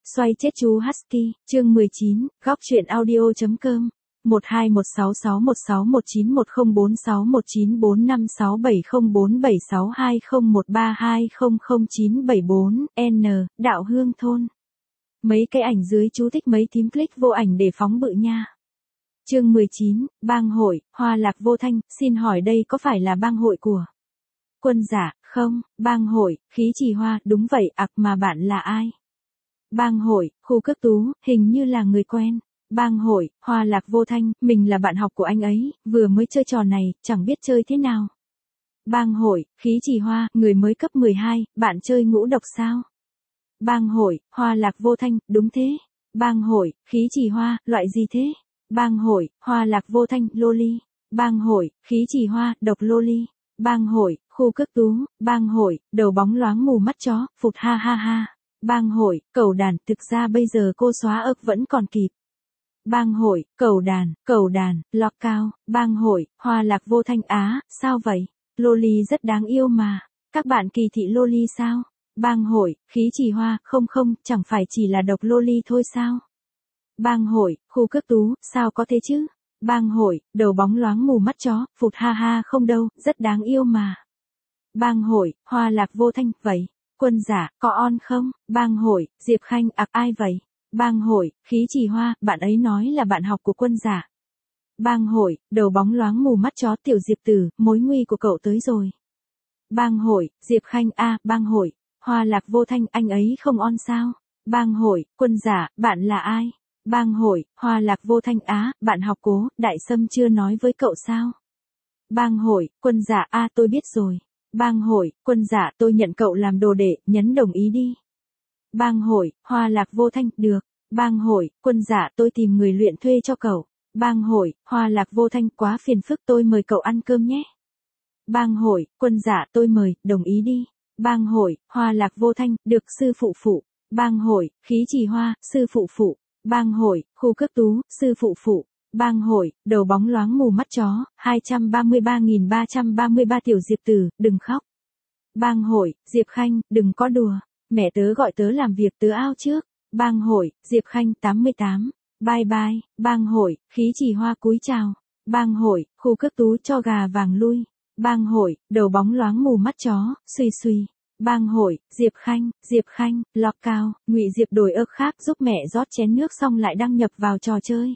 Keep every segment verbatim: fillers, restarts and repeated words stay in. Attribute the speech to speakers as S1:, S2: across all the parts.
S1: Xoay chết chú Husky, chương mười chín, góc truyện audio.com, một hai một sáu sáu một sáu một chín một không bốn sáu một chín bốn năm sáu bảy không bốn bảy sáu hai không một ba hai không không chín bảy bốn, N, Đạo Hương Thôn. Mấy cái ảnh dưới chú thích mấy thím click vô ảnh để phóng bự nha. Chương mười chín, bang hội, Hoa Lạc Vô Thanh, xin hỏi đây có phải là bang hội của Quân Giả, không, bang hội, Khí Trì Hoa, đúng vậy, ặc mà bạn là ai? Bang hội, Khu Cước Tú, hình như là người quen. Bang hội, Hoa Lạc Vô Thanh, mình là bạn học của anh ấy, vừa mới chơi trò này, chẳng biết chơi thế nào. Bang hội, Khí Trì Hoa, người mới cấp mười hai, bạn chơi ngũ độc sao? Bang hội, Hoa Lạc Vô Thanh, đúng thế. Bang hội, Khí Trì Hoa, loại gì thế? Bang hội, Hoa Lạc Vô Thanh, loli. Bang hội, Khí Trì Hoa, độc loli. Bang hội, Khu Cước Tú, bang hội, đầu bóng loáng mù mắt chó, phụt ha ha ha. Bang hội, Cẩu Đàn, thực ra bây giờ cô xóa ức vẫn còn kịp. Bang hội, Cẩu Đàn, Cẩu Đàn, lọc cao, bang hội, Hoa Lạc Vô Thanh, á, sao vậy? Loli rất đáng yêu mà. Các bạn kỳ thị loli sao? Bang hội, Khí Trì Hoa, không không, chẳng phải chỉ là độc loli thôi sao? Bang hội, Khu Cước Tú, sao có thế chứ? Bang hội, đầu bóng loáng mù mắt chó, phụt ha ha không đâu, rất đáng yêu mà. Bang hội, Hoa Lạc Vô Thanh, vậy. Quân Giả, có on không? Bang hội, Diệp Khanh, ặc ai vậy? Bang hội, Khí Trì Hoa, bạn ấy nói là bạn học của Quân Giả. Bang hội, đầu bóng loáng mù mắt chó tiểu Diệp Tử, mối nguy của cậu tới rồi. Bang hội, Diệp Khanh, a, bang hội, Hoa Lạc Vô Thanh, anh ấy không on sao? Bang hội, Quân Giả, bạn là ai? Bang hội, Hoa Lạc Vô Thanh, á, bạn học Cố, Đại Sâm chưa nói với cậu sao? Bang hội, Quân Giả, a, tôi biết rồi. Bang hội, Quân Giả, tôi nhận cậu làm đồ đệ, nhấn đồng ý đi. Bang hội, Hoa Lạc Vô Thanh, được. Bang hội, Quân Giả, tôi tìm người luyện thuê cho cậu. Bang hội, Hoa Lạc Vô Thanh, quá phiền phức, tôi mời cậu ăn cơm nhé. Bang hội, Quân Giả, tôi mời, đồng ý đi. Bang hội, Hoa Lạc Vô Thanh, được sư phụ phụ. Bang hội, Khí Trì Hoa, sư phụ phụ. Bang hội, Khu Cước Tú, sư phụ phụ. Bang hội, đầu bóng loáng mù mắt chó, hai trăm ba mươi ba nghìn ba trăm ba mươi ba tiểu Diệp Tử, đừng khóc. Bang hội, Diệp Khanh, đừng có đùa. Mẹ tớ gọi tớ làm việc tớ ao trước. Bang hội, Diệp Khanh, tám mươi tám. Bye bye. Bang hội, Khí Trì Hoa cúi chào. Bang hội, Khu Cước Tú cho gà vàng lui. Bang hội, đầu bóng loáng mù mắt chó, suy suy. Bang hội, Diệp Khanh, Diệp Khanh, lọc cao, Ngụy Diệp đổi ức khác giúp mẹ rót chén nước xong lại đăng nhập vào trò chơi.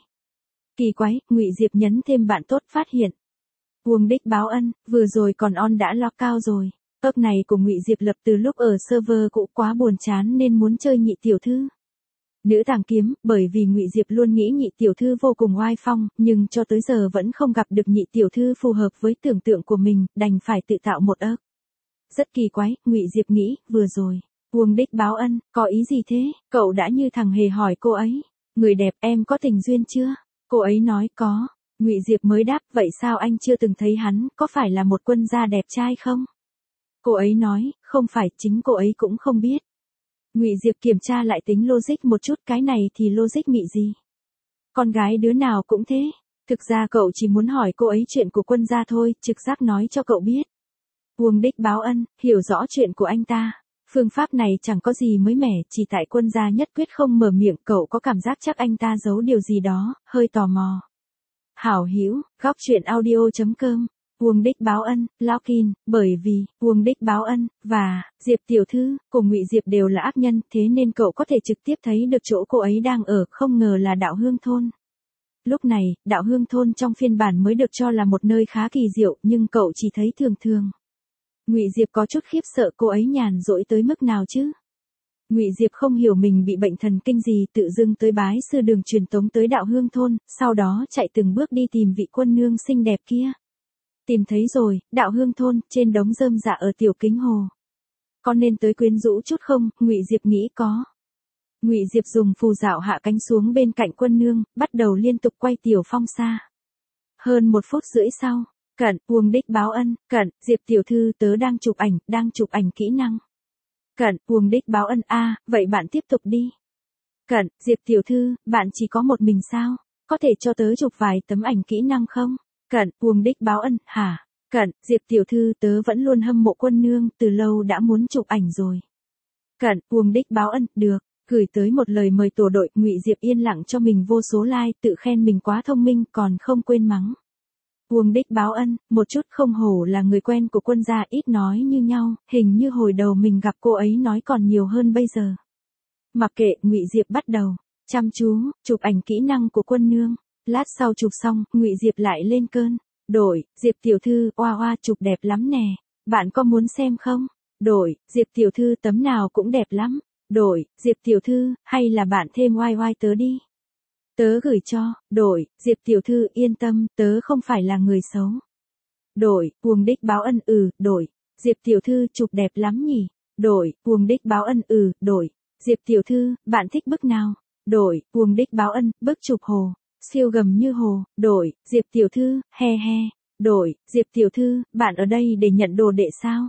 S1: Kỳ quái, Ngụy Diệp nhấn thêm bạn tốt phát hiện. Uông đích báo ân, vừa rồi còn on đã lọc cao rồi. Ức này của Ngụy Diệp lập từ lúc ở server cũ quá buồn chán nên muốn chơi nhị tiểu thư. Nữ tàng kiếm, bởi vì Ngụy Diệp luôn nghĩ nhị tiểu thư vô cùng oai phong, nhưng cho tới giờ vẫn không gặp được nhị tiểu thư phù hợp với tưởng tượng của mình, đành phải tự tạo một ức. Rất kỳ quái, Ngụy Diệp nghĩ, vừa rồi. Uông đích báo ân, có ý gì thế? Cậu đã như thằng hề hỏi cô ấy. Người đẹp, em có tình duyên chưa? Cô ấy nói có. Ngụy Diệp mới đáp, vậy sao anh chưa từng thấy hắn, có phải là một quân gia đẹp trai không? Cô ấy nói, không phải, chính cô ấy cũng không biết. Ngụy Diệp kiểm tra lại tính logic một chút, cái này thì logic mị gì? Con gái đứa nào cũng thế. Thực ra cậu chỉ muốn hỏi cô ấy chuyện của quân gia thôi, trực giác nói cho cậu biết. Uông đích báo ân, hiểu rõ chuyện của anh ta. Phương pháp này chẳng có gì mới mẻ, chỉ tại Quân gia nhất quyết không mở miệng, cậu có cảm giác chắc anh ta giấu điều gì đó, hơi tò mò. Hảo hữu, góc truyện audio.com, Uông đích báo ân, login, bởi vì, Uông đích báo ân, và, Diệp tiểu thư, cùng Ngụy Diệp đều là ác nhân, thế nên cậu có thể trực tiếp thấy được chỗ cô ấy đang ở, không ngờ là Đạo Hương Thôn. Lúc này, Đạo Hương Thôn trong phiên bản mới được cho là một nơi khá kỳ diệu, nhưng cậu chỉ thấy thường thường. Ngụy Diệp có chút khiếp sợ cô ấy nhàn rỗi tới mức nào chứ? Ngụy Diệp không hiểu mình bị bệnh thần kinh gì, tự dưng tới bái sư đường truyền tống tới Đạo Hương Thôn, sau đó chạy từng bước đi tìm vị quân nương xinh đẹp kia. Tìm thấy rồi, Đạo Hương Thôn, trên đống rơm rạ ở tiểu kính hồ. Có nên tới quyến rũ chút không? Ngụy Diệp nghĩ có. Ngụy Diệp dùng phù dạo hạ cánh xuống bên cạnh quân nương, bắt đầu liên tục quay tiểu phong xa. Hơn một phút rưỡi sau. Cận, Uông đích báo ân, cận, Diệp tiểu thư tớ đang chụp ảnh, đang chụp ảnh kỹ năng. Cận, Uông đích báo ân, a, à, vậy bạn tiếp tục đi. Cận, Diệp tiểu thư, bạn chỉ có một mình sao? Có thể cho tớ chụp vài tấm ảnh kỹ năng không? Cận, Uông đích báo ân, hả? Cận, Diệp tiểu thư tớ vẫn luôn hâm mộ quân nương, từ lâu đã muốn chụp ảnh rồi. Cận, Uông đích báo ân, được. Gửi tới một lời mời tổ đội, Ngụy Diệp yên lặng cho mình vô số like, tự khen mình quá thông minh, còn không quên mắng. Uông Đích báo ân, một chút không hổ là người quen của quân gia, ít nói như nhau, hình như hồi đầu mình gặp cô ấy nói còn nhiều hơn bây giờ. Mặc kệ, Ngụy Diệp bắt đầu, chăm chú, chụp ảnh kỹ năng của quân nương. Lát sau chụp xong, Ngụy Diệp lại lên cơn. Đổi, Diệp tiểu thư, oa oa chụp đẹp lắm nè. Bạn có muốn xem không? Đổi, Diệp tiểu thư tấm nào cũng đẹp lắm. Đổi, Diệp tiểu thư, hay là bạn thêm oai oai tớ đi. Tớ gửi cho. Đổi, Diệp tiểu thư yên tâm, tớ không phải là người xấu. Đổi, Uông Đích báo ân ừ, đổi. Diệp tiểu thư chụp đẹp lắm nhỉ. Đổi, Uông Đích báo ân ừ, đổi. Diệp tiểu thư, bạn thích bức nào? Đổi, Uông Đích báo ân, bức chụp hồ. Siêu gầm như hồ. Đổi, Diệp tiểu thư, he he. Đổi, Diệp tiểu thư, bạn ở đây để nhận đồ đệ sao?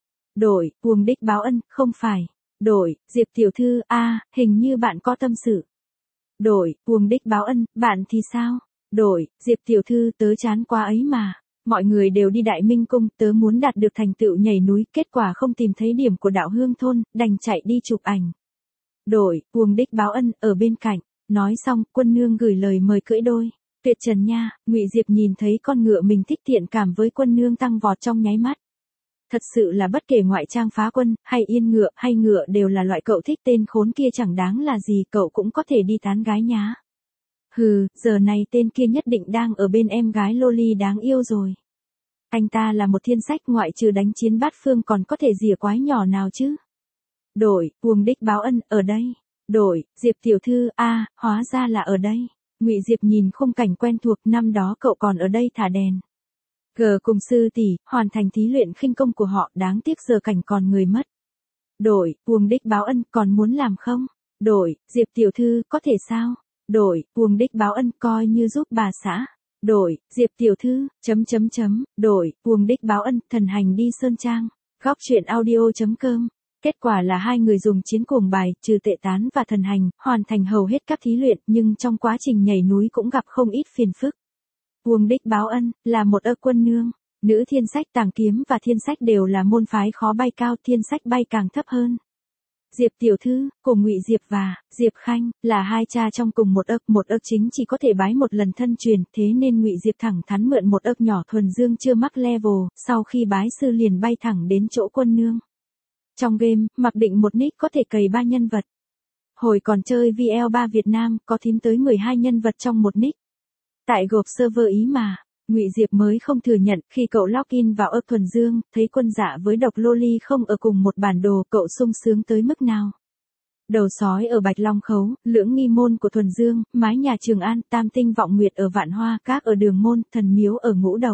S1: Đổi, Uông Đích báo ân, không phải. Đổi, Diệp tiểu thư, a, hình như bạn có tâm sự. Đổi, Uông Đích báo ân, bạn thì sao? Đổi, Diệp tiểu thư, tớ chán quá ấy mà. Mọi người đều đi Đại Minh Cung, tớ muốn đạt được thành tựu nhảy núi, kết quả không tìm thấy điểm của đạo hương thôn, đành chạy đi chụp ảnh. Đổi, Uông Đích báo ân, ở bên cạnh. Nói xong, quân nương gửi lời mời cưỡi đôi. Tuyệt trần nha, Ngụy Diệp nhìn thấy con ngựa mình thích thiện cảm với quân nương tăng vọt trong nháy mắt. Thật sự là bất kể ngoại trang phá quân, hay yên ngựa, hay ngựa đều là loại cậu thích, tên khốn kia chẳng đáng là gì, cậu cũng có thể đi tán gái nhá. Hừ, giờ này tên kia nhất định đang ở bên em gái Loli đáng yêu rồi. Anh ta là một thiên sách, ngoại trừ đánh chiến bát phương còn có thể rỉa quái nhỏ nào chứ. Đổi, Uông Đích báo ân, ở đây. Đổi, Diệp tiểu thư, a, hóa ra là ở đây. Ngụy Diệp nhìn khung cảnh quen thuộc, năm đó cậu còn ở đây thả đèn. G cùng sư tỷ, hoàn thành thí luyện khinh công của họ, đáng tiếc giờ cảnh còn người mất. Đổi, Uông Đích báo ân, còn muốn làm không? Đổi, Diệp tiểu thư, có thể sao? Đổi, Uông Đích báo ân, coi như giúp bà xã. Đổi, Diệp tiểu thư, chấm chấm chấm, đổi, Uông Đích báo ân, thần hành đi Sơn Trang. Góc truyện audio chấm com. Kết quả là hai người dùng chiến cuồng bài, trừ tệ tán và thần hành, hoàn thành hầu hết các thí luyện, nhưng trong quá trình nhảy núi cũng gặp không ít phiền phức. Uông Đích báo ân, là một ơ quân nương. Nữ thiên sách tàng kiếm và thiên sách đều là môn phái khó bay cao, thiên sách bay càng thấp hơn. Diệp tiểu thư, cùng Ngụy Diệp và Diệp Khanh là hai cha trong cùng một ức, một ức chính chỉ có thể bái một lần thân truyền, thế nên Ngụy Diệp thẳng thắn mượn một ức nhỏ thuần dương chưa mắc level, sau khi bái sư liền bay thẳng đến chỗ quân nương. Trong game, mặc định một nick có thể cày ba nhân vật. Hồi còn chơi vê lờ ba Việt Nam, có thím tới mười hai nhân vật trong một nick. Tại gộp server Ý mà, Ngụy Diệp mới không thừa nhận, khi cậu login vào ức thuần dương, thấy quân dạ với độc Loli không ở cùng một bản đồ, cậu sung sướng tới mức nào. Đầu sói ở Bạch Long Khấu, lưỡng nghi môn của thuần dương, mái nhà Trường An, tam tinh vọng nguyệt ở Vạn Hoa, các ở Đường Môn, thần miếu ở Ngũ Độc.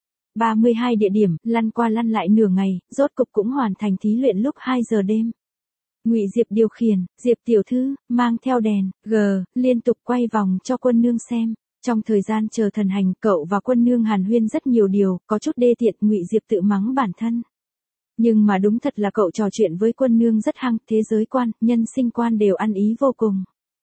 S1: ba mươi hai địa điểm, lăn qua lăn lại nửa ngày, rốt cục cũng hoàn thành thí luyện lúc hai giờ đêm. Ngụy Diệp điều khiển, Diệp tiểu thư, mang theo đèn, G, liên tục quay vòng cho quân nương xem. Trong thời gian chờ thần hành, cậu và quân nương hàn huyên rất nhiều điều, có chút đê tiện, Ngụy Diệp tự mắng bản thân. Nhưng mà đúng thật là cậu trò chuyện với quân nương rất hăng, thế giới quan, nhân sinh quan đều ăn ý vô cùng.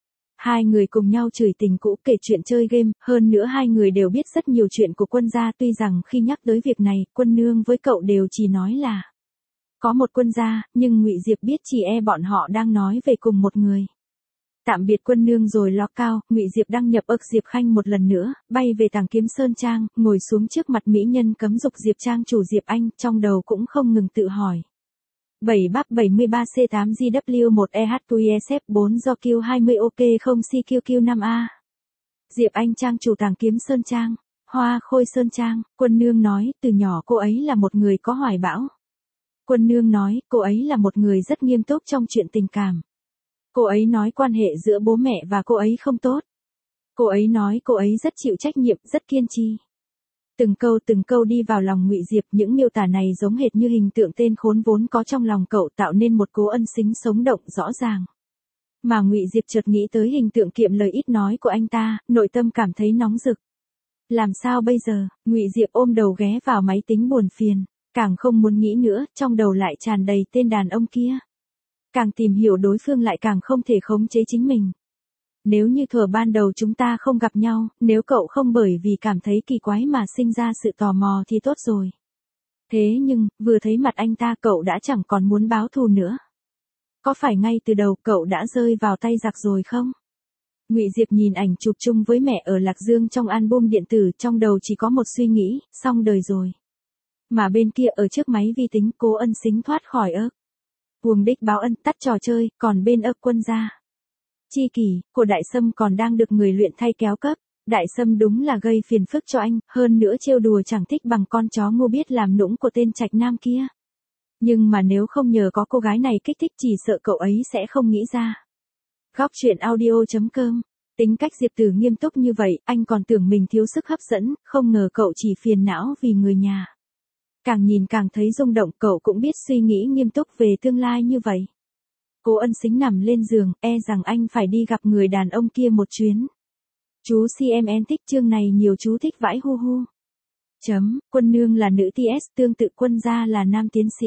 S1: Hai người cùng nhau chửi tình cũ, kể chuyện chơi game, hơn nữa hai người đều biết rất nhiều chuyện của quân gia, tuy rằng khi nhắc tới việc này, quân nương với cậu đều chỉ nói là có một quân gia, nhưng Ngụy Diệp biết chỉ e bọn họ đang nói về cùng một người. Tạm biệt quân nương rồi ló cao, Ngụy Diệp đăng nhập ức Diệp Khanh một lần nữa, bay về Tàng Kiếm Sơn Trang, ngồi xuống trước mặt mỹ nhân cấm dục Diệp Trang chủ Diệp Anh, trong đầu cũng không ngừng tự hỏi. bảy bắp bảy mươi ba C tám G W một E H Q E S F bốn do Q hai mươi OK không C Q Q năm A. Diệp Anh Trang chủ Tàng Kiếm Sơn Trang, Hoa Khôi Sơn Trang, quân nương nói, từ nhỏ cô ấy là một người có hoài bão. Quân nương nói, cô ấy là một người rất nghiêm túc trong chuyện tình cảm. Cô ấy nói quan hệ giữa bố mẹ và cô ấy không tốt. Cô ấy nói cô ấy rất chịu trách nhiệm, rất kiên trì. Từng câu từng câu đi vào lòng Ngụy Diệp, những miêu tả này giống hệt như hình tượng tên khốn vốn có trong lòng cậu, tạo nên một cố ân xính sống động rõ ràng. Mà Ngụy Diệp chợt nghĩ tới hình tượng kiệm lời ít nói của anh ta, nội tâm cảm thấy nóng rực. Làm sao bây giờ? Ngụy Diệp ôm đầu ghé vào máy tính buồn phiền, càng không muốn nghĩ nữa, trong đầu lại tràn đầy tên đàn ông kia. Càng tìm hiểu đối phương lại càng không thể khống chế chính mình. Nếu như thuở ban đầu chúng ta không gặp nhau, nếu cậu không bởi vì cảm thấy kỳ quái mà sinh ra sự tò mò thì tốt rồi. Thế nhưng, vừa thấy mặt anh ta cậu đã chẳng còn muốn báo thù nữa. Có phải ngay từ đầu cậu đã rơi vào tay giặc rồi không? Ngụy Diệp nhìn ảnh chụp chung với mẹ ở Lạc Dương trong album điện tử, trong đầu chỉ có một suy nghĩ, xong đời rồi. Mà bên kia ở trước máy vi tính, Cố Ân Xính thoát khỏi ớt. Huồng đích báo ân tắt trò chơi, còn bên ớt quân gia. Chi kỷ, của Đại Sâm còn đang được người luyện thay kéo cấp. Đại Sâm đúng là gây phiền phức cho anh, hơn nữa trêu đùa chẳng thích bằng con chó ngu biết làm nũng của tên Trạch Nam kia. Nhưng mà nếu không nhờ có cô gái này kích thích chỉ sợ cậu ấy sẽ không nghĩ ra. Góc truyện audio chấm com. Tính cách Diệp Tử nghiêm túc như vậy, anh còn tưởng mình thiếu sức hấp dẫn, không ngờ cậu chỉ phiền não vì người nhà. Càng nhìn càng thấy rung động, cậu cũng biết suy nghĩ nghiêm túc về tương lai như vậy. Cố Ân Xính nằm lên giường, e rằng anh phải đi gặp người đàn ông kia một chuyến. Chú xê em en thích chương này nhiều, chú thích vãi hu hu. Chấm, Quân nương là nữ tê ét, tương tự Quân gia là nam tiến sĩ.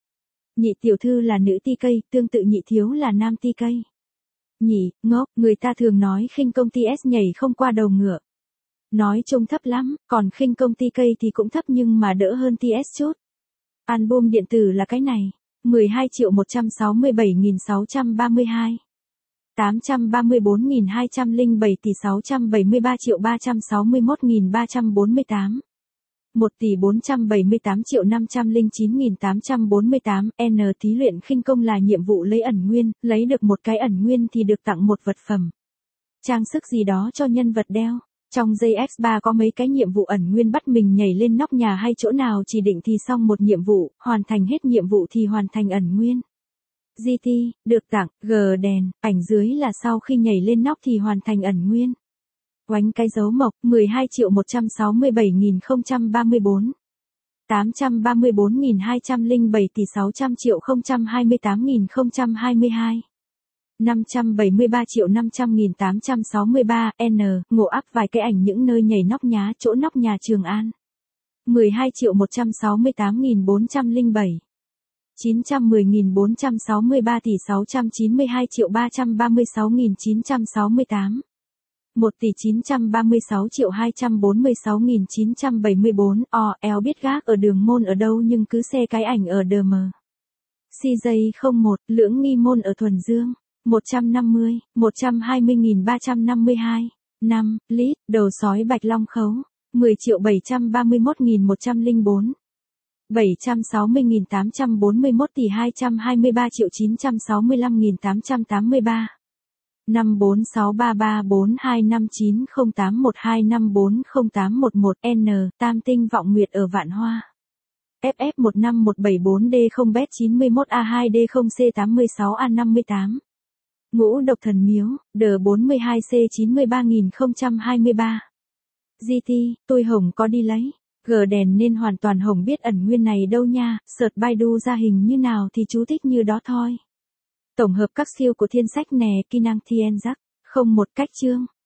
S1: Nhị tiểu thư là nữ ti cây, tương tự nhị thiếu là nam ti cây. Nhỉ, ngốc, người ta thường nói khinh công tê ét nhảy không qua đầu ngựa. Nói trông thấp lắm, còn khinh công ti cây thì cũng thấp nhưng mà đỡ hơn tê ét chút. Album điện tử là cái này, mười hai triệu một trăm sáu mươi bảy nghìn sáu trăm ba mươi hai. tám trăm ba mươi tư nghìn hai trăm lẻ bảy tỷ sáu trăm bảy mươi ba triệu ba trăm sáu mươi mốt nghìn ba trăm bốn mươi tám. một tỷ bốn trăm bảy mươi tám triệu năm trăm lẻ chín nghìn tám trăm bốn mươi tám. N thí luyện khinh công là nhiệm vụ lấy ẩn nguyên, lấy được một cái ẩn nguyên thì được tặng một vật phẩm. Trang sức gì đó cho nhân vật đeo. Trong giây ích ba có mấy cái nhiệm vụ ẩn nguyên, bắt mình nhảy lên nóc nhà hay chỗ nào chỉ định thì xong một nhiệm vụ, hoàn thành hết nhiệm vụ thì hoàn thành ẩn nguyên. giê tê, được tặng, G đèn, ảnh dưới là sau khi nhảy lên nóc thì hoàn thành ẩn nguyên. Oánh cái dấu mộc, mười hai triệu một trăm sáu mươi bảy nghìn không trăm ba mươi tư. tám trăm ba mươi tư nghìn hai trăm lẻ bảy tỷ sáu trăm triệu không trăm hai mươi tám nghìn không trăm hai mươi hai. năm trăm bảy mươi ba triệu năm trăm nghìn tám trăm sáu mươi ba. N, ngộ áp vài cái ảnh những nơi nhảy nóc nhá, chỗ nóc nhà Trường An. mười hai triệu một trăm sáu mươi tám nghìn bốn trăm lẻ bảy. chín trăm mười nghìn bốn trăm sáu mươi ba tỷ sáu trăm chín mươi hai triệu ba trăm ba mươi sáu nghìn chín trăm sáu mươi tám. một tỷ chín trăm ba mươi sáu triệu hai trăm bốn mươi sáu nghìn chín trăm bảy mươi tư. O, eo biết gác ở đường môn ở đâu nhưng cứ xe cái ảnh ở đờ mờ. xê gi không một, lưỡng nghi môn ở Thuần Dương. một trăm năm mươi, một trăm hai mươi nghìn ba trăm năm mươi hai. năm, lít, đầu sói Bạch Long Khấu. mười triệu bảy trăm ba mươi mốt nghìn một trăm lẻ bốn. bảy trăm sáu mươi nghìn tám trăm bốn mươi mốt tỷ hai trăm hai mươi ba triệu chín trăm sáu mươi lăm nghìn tám trăm tám mươi ba. năm bốn sáu ba ba bốn hai năm chín không tám một hai năm bốn không tám một một. N, Tam Tinh Vọng Nguyệt ở Vạn Hoa. ép ép một năm một bảy bốn D không B chín mốt A hai D không C tám sáu A năm tám. Ngũ Độc Thần Miếu, D bốn hai C chín ba nghìn không trăm hai mươi ba. giê tê, tôi Hồng có đi lấy. G đèn nên hoàn toàn Hồng biết ẩn nguyên này đâu nha, search Baidu ra hình như nào thì chú thích như đó thôi. Tổng hợp các siêu của thiên sách nè, Kỹ năng Thiên Giác, không một cách chương.